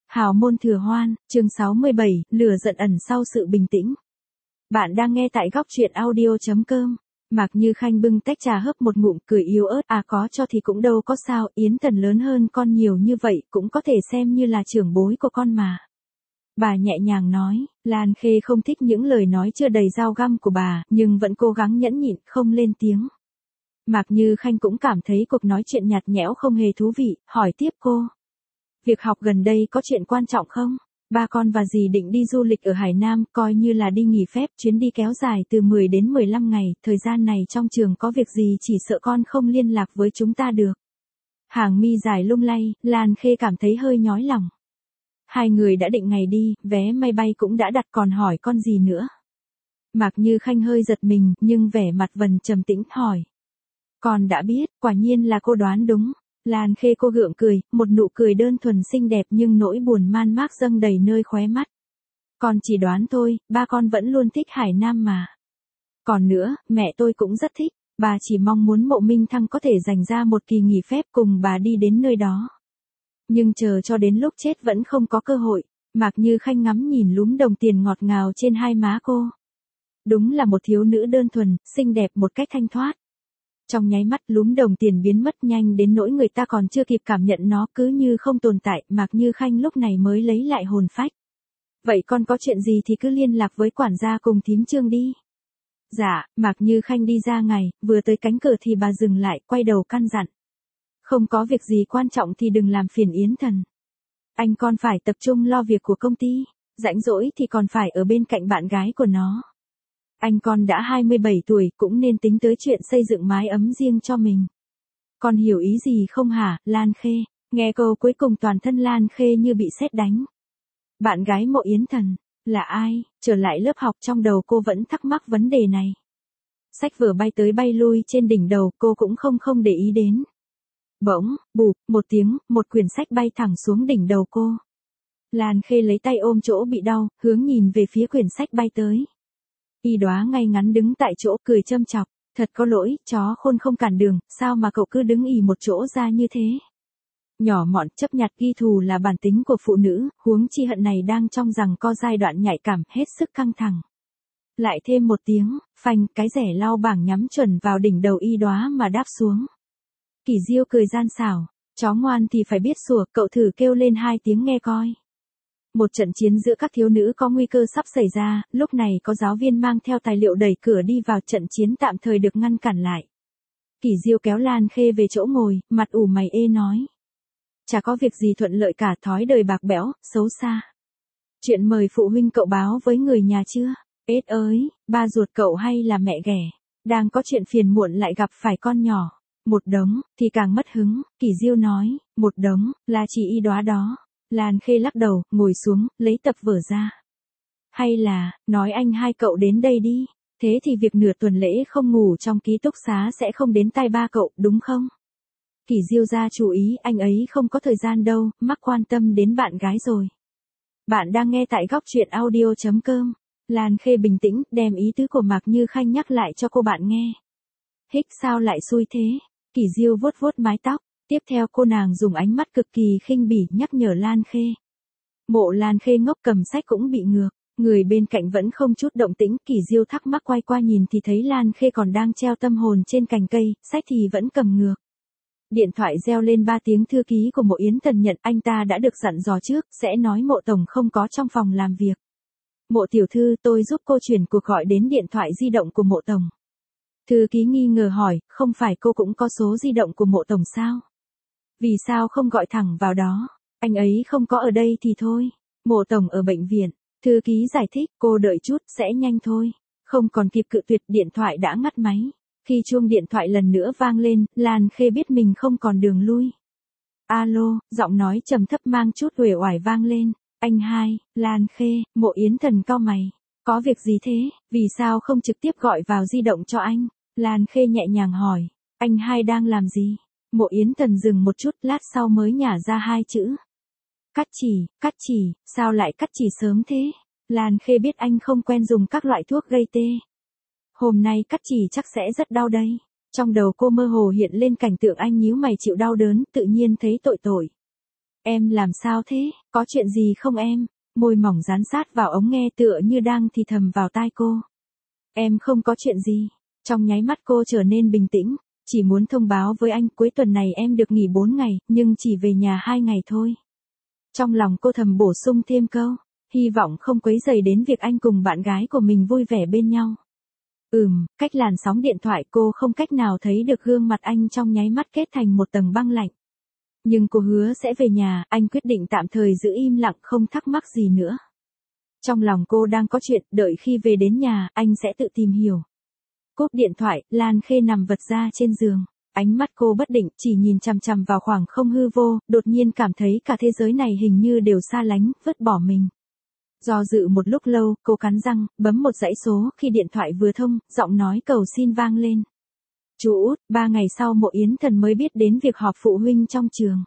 Hào môn thừa hoan, chương 67, lửa giận ẩn sau sự bình tĩnh. Bạn đang nghe tại góc truyện audio.com. Mạc Như Khanh bưng tách trà hớp một ngụm cười yếu ớt. À có cho thì cũng đâu có sao, Yến Thần lớn hơn con nhiều như vậy cũng có thể xem như là trưởng bối của con mà. Bà nhẹ nhàng nói, Lan Khê không thích những lời nói chưa đầy dao găm của bà, nhưng vẫn cố gắng nhẫn nhịn, không lên tiếng. Mạc Như Khanh cũng cảm thấy cuộc nói chuyện nhạt nhẽo không hề thú vị, hỏi tiếp cô. Việc học gần đây có chuyện quan trọng không? Ba con và dì định đi du lịch ở Hải Nam, coi như là đi nghỉ phép, chuyến đi kéo dài từ 10 đến 15 ngày, thời gian này trong trường có việc gì chỉ sợ con không liên lạc với chúng ta được. Hàng mi dài lung lay, Lan Khê cảm thấy hơi nhói lòng. Hai người đã định ngày đi, vé máy bay cũng đã đặt còn hỏi con gì nữa. Mạc Như Khanh hơi giật mình, nhưng vẻ mặt vẫn trầm tĩnh hỏi. Con đã biết, quả nhiên là cô đoán đúng. Lan Khê cô gượng cười, một nụ cười đơn thuần xinh đẹp nhưng nỗi buồn man mác dâng đầy nơi khóe mắt. Con chỉ đoán thôi, ba con vẫn luôn thích Hải Nam mà. Còn nữa, mẹ tôi cũng rất thích, bà chỉ mong muốn Mộ Minh Thăng có thể dành ra một kỳ nghỉ phép cùng bà đi đến nơi đó. Nhưng chờ cho đến lúc chết vẫn không có cơ hội. Mạc Như Khanh ngắm nhìn lúm đồng tiền ngọt ngào trên hai má cô. Đúng là một thiếu nữ đơn thuần, xinh đẹp một cách thanh thoát. Trong nháy mắt lúm đồng tiền biến mất nhanh đến nỗi người ta còn chưa kịp cảm nhận nó cứ như không tồn tại, Mạc Như Khanh lúc này mới lấy lại hồn phách. Vậy con có chuyện gì thì cứ liên lạc với quản gia cùng thím Trương đi. Dạ, Mạc Như Khanh đi ra ngoài, vừa tới cánh cửa thì bà dừng lại, quay đầu căn dặn. Không có việc gì quan trọng thì đừng làm phiền Yến Thần. Anh con phải tập trung lo việc của công ty, rảnh rỗi thì còn phải ở bên cạnh bạn gái của nó. Anh con đã 27 tuổi cũng nên tính tới chuyện xây dựng mái ấm riêng cho mình. Con hiểu ý gì không hả, Lan Khê? Nghe câu cuối cùng toàn thân Lan Khê như bị sét đánh. Bạn gái Mộ Yến Thần, là ai? Trở lại lớp học trong đầu cô vẫn thắc mắc vấn đề này. Sách vở bay tới bay lui trên đỉnh đầu cô cũng không để ý đến. Bỗng, bụp, một tiếng, một quyển sách bay thẳng xuống đỉnh đầu cô. Lan Khê lấy tay ôm chỗ bị đau, hướng nhìn về phía quyển sách bay tới. Y Đóa ngay ngắn đứng tại chỗ cười châm chọc, thật có lỗi, chó khôn không cản đường, sao mà cậu cứ đứng ì một chỗ ra như thế. Nhỏ mọn chấp nhặt ghi thù là bản tính của phụ nữ, huống chi hận này đang trong giằng co giai đoạn nhạy cảm hết sức căng thẳng. Lại thêm một tiếng, phanh, cái rẻ lau bảng nhắm chuẩn vào đỉnh đầu Y Đóa mà đáp xuống. Kỷ Diêu cười gian xảo, chó ngoan thì phải biết sủa, cậu thử kêu lên 2 tiếng nghe coi. Một trận chiến giữa các thiếu nữ có nguy cơ sắp xảy ra, lúc này có giáo viên mang theo tài liệu đẩy cửa đi vào, trận chiến tạm thời được ngăn cản lại. Kỷ Diêu kéo Lan Khê về chỗ ngồi, mặt ủ mày ê nói. Chả có việc gì thuận lợi cả, thói đời bạc bẽo, xấu xa. Chuyện mời phụ huynh cậu báo với người nhà chưa? Ết ơi, ba ruột cậu hay là mẹ ghẻ? Đang có chuyện phiền muộn lại gặp phải con nhỏ. Một đống, thì càng mất hứng, Kỷ Diêu nói, một đống, là chỉ Y Đóa đó. Lan Khê lắc đầu, ngồi xuống, lấy tập vở ra. Hay là, nói anh hai cậu đến đây đi, thế thì việc nửa tuần lễ không ngủ trong ký túc xá sẽ không đến tai ba cậu, đúng không? Kỷ Diêu ra chú ý, anh ấy không có thời gian đâu, mắc quan tâm đến bạn gái rồi. Bạn đang nghe tại góc truyện audio.com. Lan Khê bình tĩnh, đem ý tứ của Mạc Như Khanh nhắc lại cho cô bạn nghe. Hích sao lại xui thế? Kỷ Diêu vuốt vuốt mái tóc. Tiếp theo cô nàng dùng ánh mắt cực kỳ khinh bỉ nhắc nhở Lan Khê. Mộ Lan Khê ngốc cầm sách cũng bị ngược, người bên cạnh vẫn không chút động tĩnh, Kỷ Diêu thắc mắc quay qua nhìn thì thấy Lan Khê còn đang treo tâm hồn trên cành cây, sách thì vẫn cầm ngược. Điện thoại reo lên 3 tiếng, thư ký của Mộ Yến Thần nhận, anh ta đã được dặn dò trước, sẽ nói Mộ tổng không có trong phòng làm việc. Mộ tiểu thư, tôi giúp cô chuyển cuộc gọi đến điện thoại di động của Mộ tổng. Thư ký nghi ngờ hỏi, không phải cô cũng có số di động của Mộ tổng sao? Vì sao không gọi thẳng vào đó? Anh ấy không có ở đây thì thôi. Mộ tổng ở bệnh viện. Thư ký giải thích, cô đợi chút, sẽ nhanh thôi. Không còn kịp cự tuyệt, điện thoại đã ngắt máy. Khi chuông điện thoại lần nữa vang lên, Lan Khê biết mình không còn đường lui. Alo, giọng nói trầm thấp mang chút uể oải vang lên. Anh hai, Lan Khê, Mộ Yến Thần cau mày. Có việc gì thế? Vì sao không trực tiếp gọi vào di động cho anh? Lan Khê nhẹ nhàng hỏi. Anh hai đang làm gì? Mộ Yến Thần dừng một chút, lát sau mới nhả ra 2 chữ. Cắt chỉ, sao lại cắt chỉ sớm thế? Lan Khê biết anh không quen dùng các loại thuốc gây tê. Hôm nay cắt chỉ chắc sẽ rất đau đây. Trong đầu cô mơ hồ hiện lên cảnh tượng anh nhíu mày chịu đau đớn, tự nhiên thấy tội tội. Em làm sao thế, có chuyện gì không em? Môi mỏng dán sát vào ống nghe tựa như đang thì thầm vào tai cô. Em không có chuyện gì. Trong nháy mắt cô trở nên bình tĩnh, chỉ muốn thông báo với anh cuối tuần này em được nghỉ 4 ngày, nhưng chỉ về nhà 2 ngày thôi. Trong lòng cô thầm bổ sung thêm câu, hy vọng không quấy rầy đến việc anh cùng bạn gái của mình vui vẻ bên nhau. Cách làn sóng điện thoại cô không cách nào thấy được gương mặt anh trong nháy mắt kết thành một tầng băng lạnh. Nhưng cô hứa sẽ về nhà, anh quyết định tạm thời giữ im lặng không thắc mắc gì nữa. Trong lòng cô đang có chuyện, đợi khi về đến nhà, anh sẽ tự tìm hiểu. Cúp điện thoại, Lan Khê nằm vật ra trên giường. Ánh mắt cô bất định, chỉ nhìn chằm chằm vào khoảng không hư vô, đột nhiên cảm thấy cả thế giới này hình như đều xa lánh, vứt bỏ mình. Do dự một lúc lâu, cô cắn răng, bấm một dãy số, khi điện thoại vừa thông, giọng nói cầu xin vang lên. Chú Út, 3 ngày sau Mộ Yến Thần mới biết đến việc họp phụ huynh trong trường.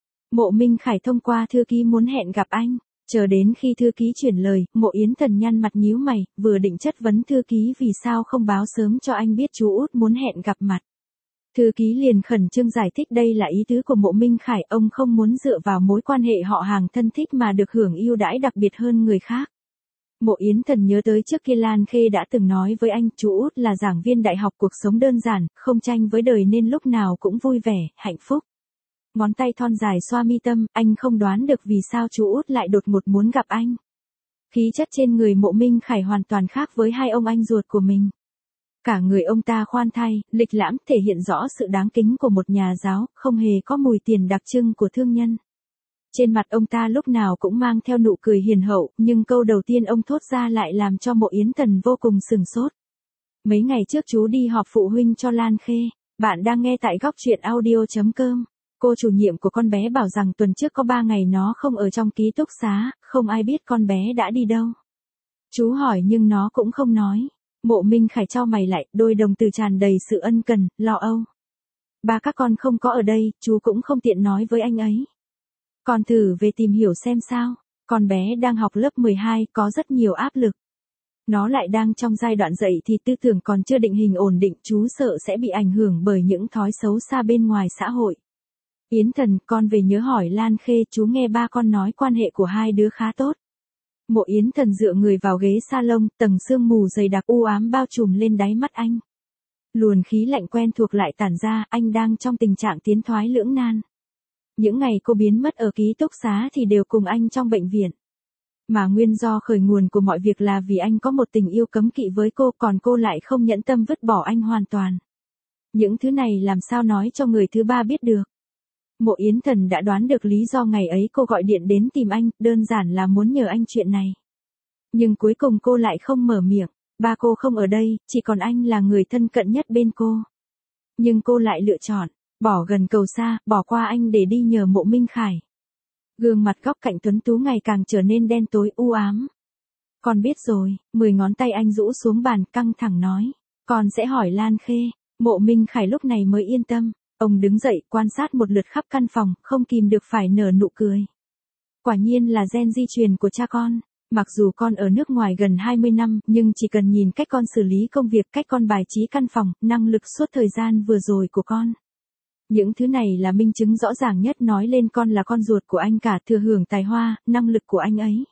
Mộ Minh Khải thông qua thư ký muốn hẹn gặp anh. Chờ đến khi thư ký chuyển lời, Mộ Yến Thần nhăn mặt nhíu mày, vừa định chất vấn thư ký vì sao không báo sớm cho anh biết chú Út muốn hẹn gặp mặt. Thư ký liền khẩn trương giải thích đây là ý tứ của Mộ Minh Khải, ông không muốn dựa vào mối quan hệ họ hàng thân thích mà được hưởng ưu đãi đặc biệt hơn người khác. Mộ Yến Thần nhớ tới trước kia Lan Khê đã từng nói với anh, chú Út là giảng viên đại học, cuộc sống đơn giản, không tranh với đời nên lúc nào cũng vui vẻ, hạnh phúc. Ngón tay thon dài xoa mi tâm, anh không đoán được vì sao chú Út lại đột ngột muốn gặp anh. Khí chất trên người Mộ Minh Khải hoàn toàn khác với hai ông anh ruột của mình. Cả người ông ta khoan thai, lịch lãm, thể hiện rõ sự đáng kính của một nhà giáo, không hề có mùi tiền đặc trưng của thương nhân. Trên mặt ông ta lúc nào cũng mang theo nụ cười hiền hậu, nhưng câu đầu tiên ông thốt ra lại làm cho Mộ Yến Thần vô cùng sửng sốt. Mấy ngày trước chú đi họp phụ huynh cho Lan Khê. Bạn đang nghe tại góc truyện audio.com. Cô chủ nhiệm của con bé bảo rằng tuần trước có 3 ngày nó không ở trong ký túc xá, không ai biết con bé đã đi đâu. Chú hỏi nhưng nó cũng không nói. Mộ Minh Khải chau mày lại, đôi đồng tử tràn đầy sự ân cần, lo âu. Ba các con không có ở đây, chú cũng không tiện nói với anh ấy. Con thử về tìm hiểu xem sao, con bé đang học lớp 12, có rất nhiều áp lực. Nó lại đang trong giai đoạn dậy thì tư tưởng còn chưa định hình ổn định, chú sợ sẽ bị ảnh hưởng bởi những thói xấu xa bên ngoài xã hội. Yến Thần, con về nhớ hỏi Lan Khê, chú nghe ba con nói quan hệ của hai đứa khá tốt. Mộ Yến Thần dựa người vào ghế salon, tầng sương mù dày đặc u ám bao trùm lên đáy mắt anh. Luồng khí lạnh quen thuộc lại tản ra, anh đang trong tình trạng tiến thoái lưỡng nan. Những ngày cô biến mất ở ký túc xá thì đều cùng anh trong bệnh viện. Mà nguyên do khởi nguồn của mọi việc là vì anh có một tình yêu cấm kỵ với cô, còn cô lại không nhẫn tâm vứt bỏ anh hoàn toàn. Những thứ này làm sao nói cho người thứ ba biết được. Mộ Yến Thần đã đoán được lý do ngày ấy cô gọi điện đến tìm anh, đơn giản là muốn nhờ anh chuyện này. Nhưng cuối cùng cô lại không mở miệng, ba cô không ở đây, chỉ còn anh là người thân cận nhất bên cô. Nhưng cô lại lựa chọn, bỏ gần cầu xa, bỏ qua anh để đi nhờ Mộ Minh Khải. Gương mặt góc cạnh tuấn tú ngày càng trở nên đen tối u ám. Con biết rồi, 10 ngón tay anh rũ xuống bàn, căng thẳng nói. Con sẽ hỏi Lan Khê. Mộ Minh Khải lúc này mới yên tâm. Ông đứng dậy, quan sát một lượt khắp căn phòng, không kìm được phải nở nụ cười. Quả nhiên là gen di truyền của cha con. Mặc dù con ở nước ngoài gần 20 năm, nhưng chỉ cần nhìn cách con xử lý công việc, cách con bài trí căn phòng, năng lực suốt thời gian vừa rồi của con. Những thứ này là minh chứng rõ ràng nhất nói lên con là con ruột của anh cả, thừa hưởng tài hoa, năng lực của anh ấy.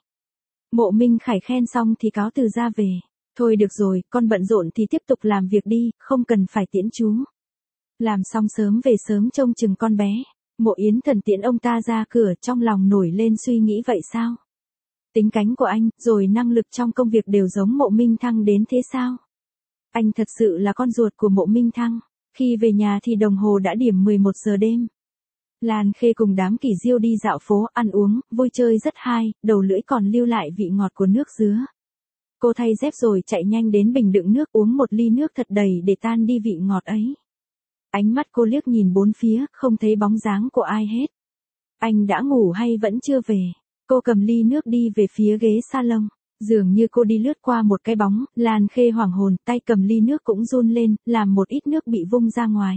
Mộ Minh Khải khen xong thì cáo từ ra về. Thôi được rồi, con bận rộn thì tiếp tục làm việc đi, không cần phải tiễn chú. Làm xong sớm về sớm trông chừng con bé. Mộ Yến Thần tiễn ông ta ra cửa, trong lòng nổi lên suy nghĩ vậy sao? Tính cánh của anh, rồi năng lực trong công việc đều giống Mộ Minh Thăng đến thế sao? Anh thật sự là con ruột của Mộ Minh Thăng. Khi về nhà thì đồng hồ đã điểm 11 giờ đêm. Lan Khê cùng đám kỷ diêu đi dạo phố, ăn uống, vui chơi rất hay, đầu lưỡi còn lưu lại vị ngọt của nước dứa. Cô thay dép rồi chạy nhanh đến bình đựng nước, uống một ly nước thật đầy để tan đi vị ngọt ấy. Ánh mắt cô liếc nhìn bốn phía, không thấy bóng dáng của ai hết. Anh đã ngủ hay vẫn chưa về? Cô cầm ly nước đi về phía ghế salon. Dường như cô đi lướt qua một cái bóng, Lan Khê hoảng hồn, tay cầm ly nước cũng run lên, làm một ít nước bị vung ra ngoài.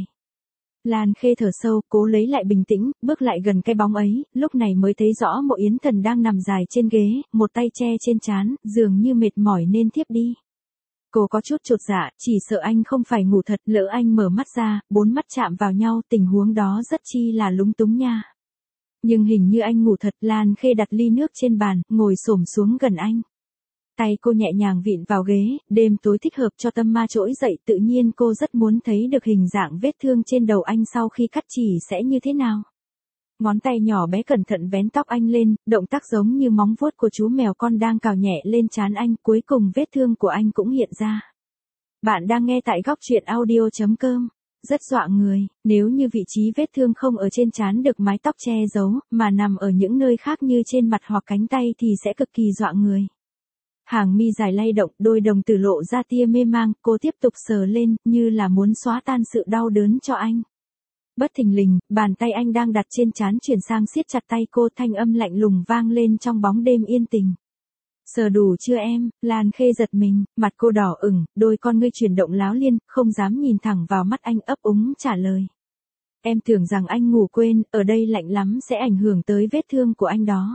Lan Khê thở sâu, cố lấy lại bình tĩnh, bước lại gần cái bóng ấy, lúc này mới thấy rõ Mộ Yến Thần đang nằm dài trên ghế, một tay che trên trán, dường như mệt mỏi nên thiếp đi. Cô có chút chột dạ, chỉ sợ anh không phải ngủ thật, lỡ anh mở mắt ra, bốn mắt chạm vào nhau, tình huống đó rất chi là lúng túng nha. Nhưng hình như anh ngủ thật. Lan Khê đặt ly nước trên bàn, ngồi xổm xuống gần anh. Tay cô nhẹ nhàng vịn vào ghế, đêm tối thích hợp cho tâm ma trỗi dậy, tự nhiên cô rất muốn thấy được hình dạng vết thương trên đầu anh sau khi cắt chỉ sẽ như thế nào. Ngón tay nhỏ bé cẩn thận vén tóc anh lên, động tác giống như móng vuốt của chú mèo con đang cào nhẹ lên trán anh, cuối cùng vết thương của anh cũng hiện ra. Bạn đang nghe tại góc truyện audio.com. Rất dọa người, nếu như vị trí vết thương không ở trên trán được mái tóc che giấu, mà nằm ở những nơi khác như trên mặt hoặc cánh tay thì sẽ cực kỳ dọa người. Hàng mi dài lay động, đôi đồng tử lộ ra tia mê mang, cô tiếp tục sờ lên, như là muốn xóa tan sự đau đớn cho anh. Bất thình lình, bàn tay anh đang đặt trên trán chuyển sang siết chặt tay cô, thanh âm lạnh lùng vang lên trong bóng đêm yên tình. Sờ đủ chưa em? Lan Khê giật mình, mặt cô đỏ ửng, đôi con ngươi chuyển động láo liên, không dám nhìn thẳng vào mắt anh, ấp úng trả lời. Em tưởng rằng anh ngủ quên, ở đây lạnh lắm sẽ ảnh hưởng tới vết thương của anh đó.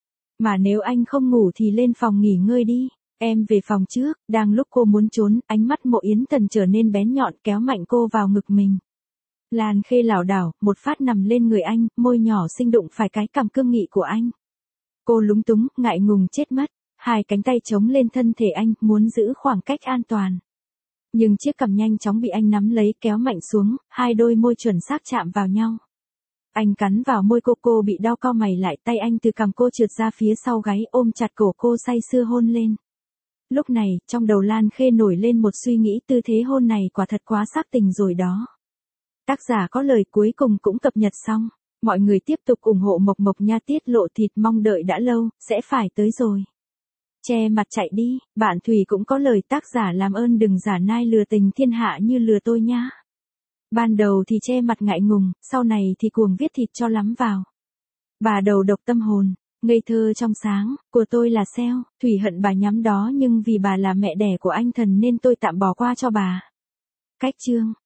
Mà nếu anh không ngủ thì lên phòng nghỉ ngơi đi. Em về phòng trước. Đang lúc cô muốn trốn, ánh mắt Mộ Yến Thần trở nên bén nhọn, kéo mạnh cô vào ngực mình. Lan Khê lảo đảo, một phát nằm lên người anh, môi nhỏ xinh đụng phải cái cằm cương nghị của anh. Cô lúng túng, ngại ngùng chết mất. Hai cánh tay chống lên thân thể anh, muốn giữ khoảng cách an toàn. Nhưng chiếc cằm nhanh chóng bị anh nắm lấy, kéo mạnh xuống, hai đôi môi chuẩn xác chạm vào nhau. Anh cắn vào môi cô bị đau cau mày lại, tay anh từ cằm cô trượt ra phía sau gáy, ôm chặt cổ cô say sưa hôn lên. Lúc này, trong đầu Lan Khê nổi lên một suy nghĩ, tư thế hôn này quả thật quá xác tình rồi đó. Tác giả có lời cuối cùng cũng cập nhật xong. Mọi người tiếp tục ủng hộ Mộc Mộc nha, tiết lộ thịt mong đợi đã lâu, sẽ phải tới rồi. Che mặt chạy đi, bạn Thùy cũng có lời, tác giả làm ơn đừng giả nai lừa tình thiên hạ như lừa tôi nha. Ban đầu thì che mặt ngại ngùng, sau này thì cuồng viết thịt cho lắm vào. Bà đầu độc tâm hồn, ngây thơ trong sáng, của tôi là sale, Thủy hận bà nhắm đó nhưng vì bà là mẹ đẻ của anh Thần nên tôi tạm bỏ qua cho bà. Cách chương.